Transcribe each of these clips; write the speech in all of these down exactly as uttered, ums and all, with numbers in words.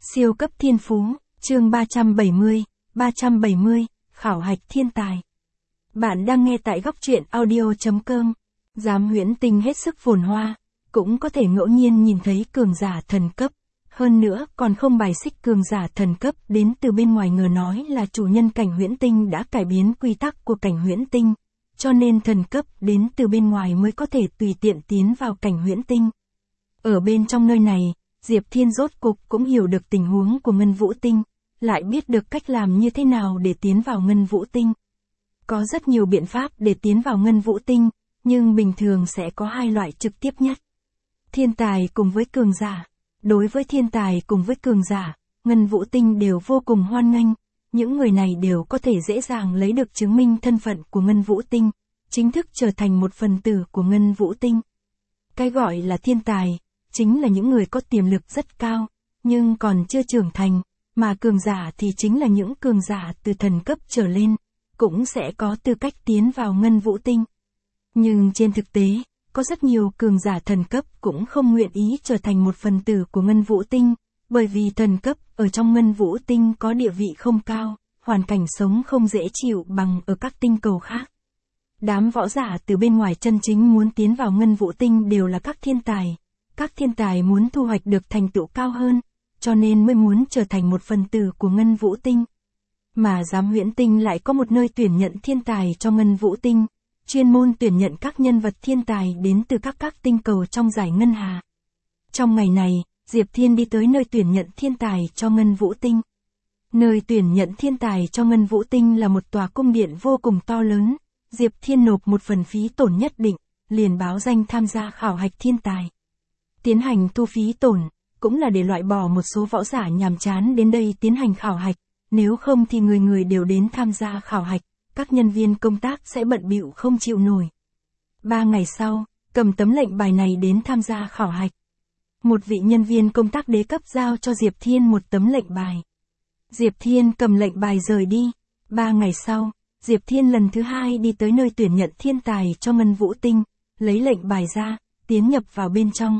Siêu cấp thiên phú, chương ba trăm bảy mươi, ba trăm bảy mươi, khảo hạch thiên tài. Bạn đang nghe tại góc truyện audio chấm com. Giám huyễn tinh hết sức phồn hoa, cũng có thể ngẫu nhiên nhìn thấy cường giả thần cấp. Hơn nữa còn không bài xích cường giả thần cấp đến từ bên ngoài ngờ nói là chủ nhân cảnh huyễn tinh đã cải biến quy tắc của cảnh huyễn tinh. Cho nên thần cấp đến từ bên ngoài mới có thể tùy tiện tiến vào cảnh huyễn tinh. Ở bên trong nơi này, Diệp Thiên rốt cục cũng hiểu được tình huống của Ngân Vũ Tinh, lại biết được cách làm như thế nào để tiến vào Ngân Vũ Tinh. Có rất nhiều biện pháp để tiến vào Ngân Vũ Tinh, nhưng bình thường sẽ có hai loại trực tiếp nhất. Thiên tài cùng với cường giả. Đối với thiên tài cùng với cường giả, Ngân Vũ Tinh đều vô cùng hoan nghênh. Những người này đều có thể dễ dàng lấy được chứng minh thân phận của Ngân Vũ Tinh, chính thức trở thành một phần tử của Ngân Vũ Tinh. Cái gọi là thiên tài, chính là những người có tiềm lực rất cao, nhưng còn chưa trưởng thành, mà cường giả thì chính là những cường giả từ thần cấp trở lên, cũng sẽ có tư cách tiến vào Ngân Vũ Tinh. Nhưng trên thực tế, có rất nhiều cường giả thần cấp cũng không nguyện ý trở thành một phần tử của Ngân Vũ Tinh, bởi vì thần cấp ở trong Ngân Vũ Tinh có địa vị không cao, hoàn cảnh sống không dễ chịu bằng ở các tinh cầu khác. Đám võ giả từ bên ngoài chân chính muốn tiến vào Ngân Vũ Tinh đều là các thiên tài. Các thiên tài muốn thu hoạch được thành tựu cao hơn, cho nên mới muốn trở thành một phần tử của Ngân Vũ Tinh. Mà Giám huyễn tinh lại có một nơi tuyển nhận thiên tài cho Ngân Vũ Tinh, chuyên môn tuyển nhận các nhân vật thiên tài đến từ các các tinh cầu trong giải ngân hà. Trong ngày này, Diệp Thiên đi tới nơi tuyển nhận thiên tài cho Ngân Vũ Tinh. Nơi tuyển nhận thiên tài cho Ngân Vũ Tinh là một tòa cung điện vô cùng to lớn. Diệp Thiên nộp một phần phí tổn nhất định, liền báo danh tham gia khảo hạch thiên tài. Tiến hành thu phí tổn, cũng là để loại bỏ một số võ giả nhàm chán đến đây tiến hành khảo hạch, nếu không thì người người đều đến tham gia khảo hạch, các nhân viên công tác sẽ bận bịu không chịu nổi. Ba ngày sau, cầm tấm lệnh bài này đến tham gia khảo hạch. Một vị nhân viên công tác đế cấp giao cho Diệp Thiên một tấm lệnh bài. Diệp Thiên cầm lệnh bài rời đi. Ba ngày sau, Diệp Thiên lần thứ hai đi tới nơi tuyển nhận thiên tài cho Ngân Vũ Tinh, lấy lệnh bài ra, tiến nhập vào bên trong.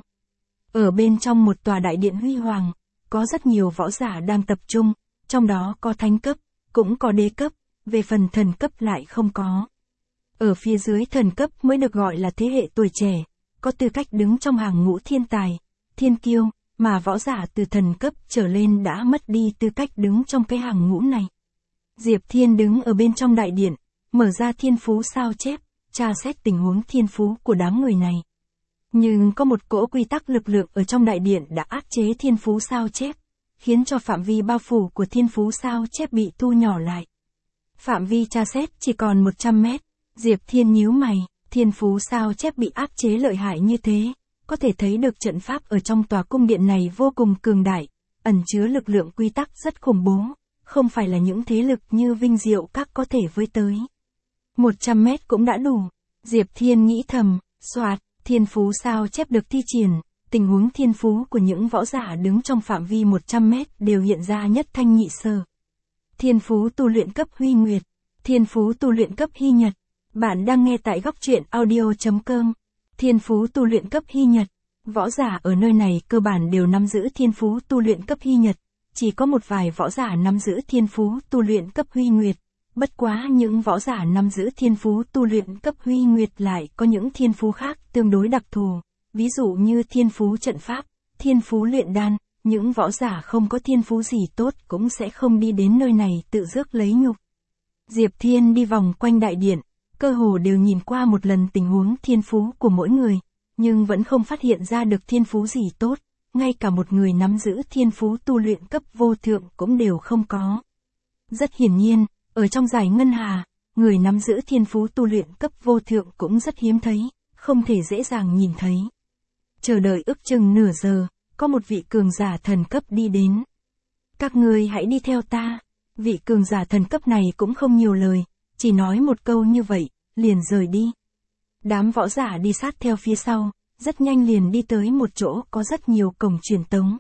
Ở bên trong một tòa đại điện huy hoàng, có rất nhiều võ giả đang tập trung, trong đó có thánh cấp, cũng có đế cấp, về phần thần cấp lại không có. Ở phía dưới thần cấp mới được gọi là thế hệ tuổi trẻ, có tư cách đứng trong hàng ngũ thiên tài, thiên kiêu, mà võ giả từ thần cấp trở lên đã mất đi tư cách đứng trong cái hàng ngũ này. Diệp Thiên đứng ở bên trong đại điện, mở ra thiên phú sao chép, tra xét tình huống thiên phú của đám người này. Nhưng có một cỗ quy tắc lực lượng ở trong đại điện đã áp chế thiên phú sao chép, khiến cho phạm vi bao phủ của thiên phú sao chép bị thu nhỏ lại. Phạm vi tra xét chỉ còn một trăm mét, Diệp Thiên nhíu mày, thiên phú sao chép bị áp chế lợi hại như thế, có thể thấy được trận pháp ở trong tòa cung điện này vô cùng cường đại, ẩn chứa lực lượng quy tắc rất khủng bố, không phải là những thế lực như Vinh Diệu Các có thể với tới. một trăm mét cũng đã đủ, Diệp Thiên nghĩ thầm, soạt. Thiên phú sao chép được thi triển, tình huống thiên phú của những võ giả đứng trong phạm vi một trăm mét đều hiện ra nhất thanh nhị sở. Thiên phú tu luyện cấp Huy Nguyệt, thiên phú tu luyện cấp Hy Nhật. Bạn đang nghe tại góc truyện audio chấm com. Thiên phú tu luyện cấp Hy Nhật. Võ giả ở nơi này cơ bản đều nắm giữ thiên phú tu luyện cấp Hy Nhật, chỉ có một vài võ giả nắm giữ thiên phú tu luyện cấp Huy Nguyệt. Bất quá những võ giả nắm giữ thiên phú tu luyện cấp Huy Nguyệt lại có những thiên phú khác tương đối đặc thù, ví dụ như thiên phú trận pháp, thiên phú luyện đan, những võ giả không có thiên phú gì tốt cũng sẽ không đi đến nơi này tự rước lấy nhục. Diệp Thiên đi vòng quanh đại điện, cơ hồ đều nhìn qua một lần tình huống thiên phú của mỗi người, nhưng vẫn không phát hiện ra được thiên phú gì tốt, ngay cả một người nắm giữ thiên phú tu luyện cấp vô thượng cũng đều không có. Rất hiển nhiên, ở trong giải ngân hà, người nắm giữ thiên phú tu luyện cấp vô thượng cũng rất hiếm thấy, không thể dễ dàng nhìn thấy. Chờ đợi ước chừng nửa giờ, có một vị cường giả thần cấp đi đến. Các ngươi hãy đi theo ta. Vị cường giả thần cấp này cũng không nhiều lời, chỉ nói một câu như vậy, liền rời đi. Đám võ giả đi sát theo phía sau, rất nhanh liền đi tới một chỗ có rất nhiều cổng truyền tống.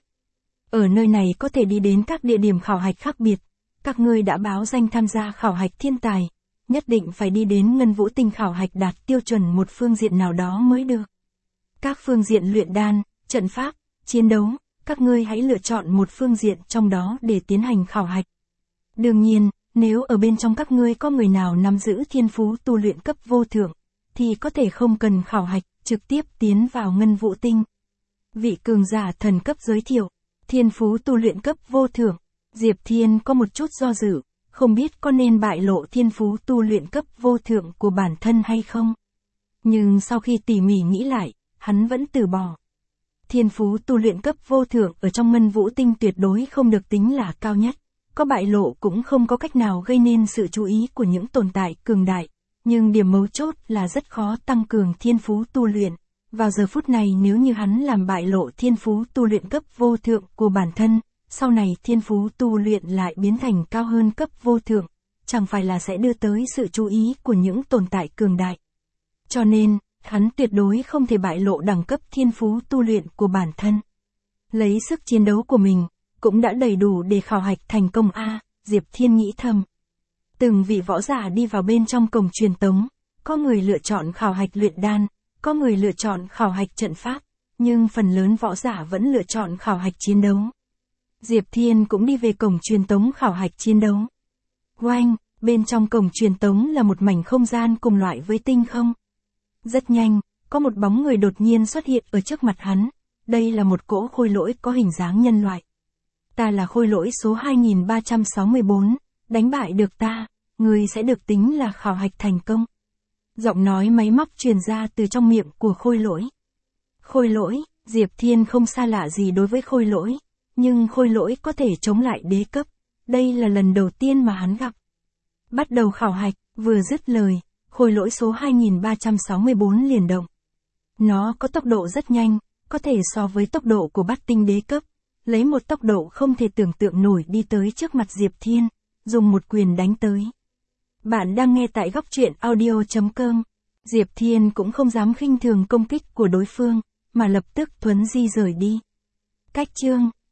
Ở nơi này có thể đi đến các địa điểm khảo hạch khác biệt. Các ngươi đã báo danh tham gia khảo hạch thiên tài, nhất định phải đi đến Ngân Vũ Tinh khảo hạch đạt tiêu chuẩn một phương diện nào đó mới được. Các phương diện luyện đan, trận pháp, chiến đấu, các ngươi hãy lựa chọn một phương diện trong đó để tiến hành khảo hạch. Đương nhiên, nếu ở bên trong các ngươi có người nào nắm giữ thiên phú tu luyện cấp vô thượng, thì có thể không cần khảo hạch, trực tiếp tiến vào ngân vũ tinh. Vị cường giả thần cấp giới thiệu, thiên phú tu luyện cấp vô thượng, Diệp Thiên có một chút do dự, không biết có nên bại lộ thiên phú tu luyện cấp vô thượng của bản thân hay không. Nhưng sau khi tỉ mỉ nghĩ lại, hắn vẫn từ bỏ. Thiên phú tu luyện cấp vô thượng ở trong ngân vũ tinh tuyệt đối không được tính là cao nhất, có bại lộ cũng không có cách nào gây nên sự chú ý của những tồn tại cường đại, nhưng điểm mấu chốt là rất khó tăng cường thiên phú tu luyện. Vào giờ phút này nếu như hắn làm bại lộ thiên phú tu luyện cấp vô thượng của bản thân, sau này thiên phú tu luyện lại biến thành cao hơn cấp vô thượng, chẳng phải là sẽ đưa tới sự chú ý của những tồn tại cường đại. Cho nên, hắn tuyệt đối không thể bại lộ đẳng cấp thiên phú tu luyện của bản thân. Lấy sức chiến đấu của mình, cũng đã đầy đủ để khảo hạch thành công a, Diệp Thiên nghĩ thầm. Từng vị võ giả đi vào bên trong cổng truyền tống, có người lựa chọn khảo hạch luyện đan, có người lựa chọn khảo hạch trận pháp, nhưng phần lớn võ giả vẫn lựa chọn khảo hạch chiến đấu. Diệp Thiên cũng đi về cổng truyền tống khảo hạch chiến đấu. Oanh, bên trong cổng truyền tống là một mảnh không gian cùng loại với tinh không. Rất nhanh, có một bóng người đột nhiên xuất hiện ở trước mặt hắn, đây là một cỗ khôi lỗi có hình dáng nhân loại. Ta là khôi lỗi số hai nghìn ba trăm sáu mươi bốn, đánh bại được ta, người sẽ được tính là khảo hạch thành công. Giọng nói máy móc truyền ra từ trong miệng của khôi lỗi. Khôi lỗi, Diệp Thiên không xa lạ gì đối với khôi lỗi, nhưng khôi lỗi có thể chống lại đế cấp, đây là lần đầu tiên mà hắn gặp. Bắt đầu khảo hạch, vừa dứt lời, khôi lỗi số hai nghìn ba trăm sáu mươi bốn liền động. Nó có tốc độ rất nhanh, có thể so với tốc độ của bát tinh đế cấp, lấy một tốc độ không thể tưởng tượng nổi đi tới trước mặt Diệp Thiên, dùng một quyền đánh tới. Bạn đang nghe tại góc truyện audio chấm com. Diệp Thiên cũng không dám khinh thường công kích của đối phương, mà lập tức thuấn di rời đi. Cách chương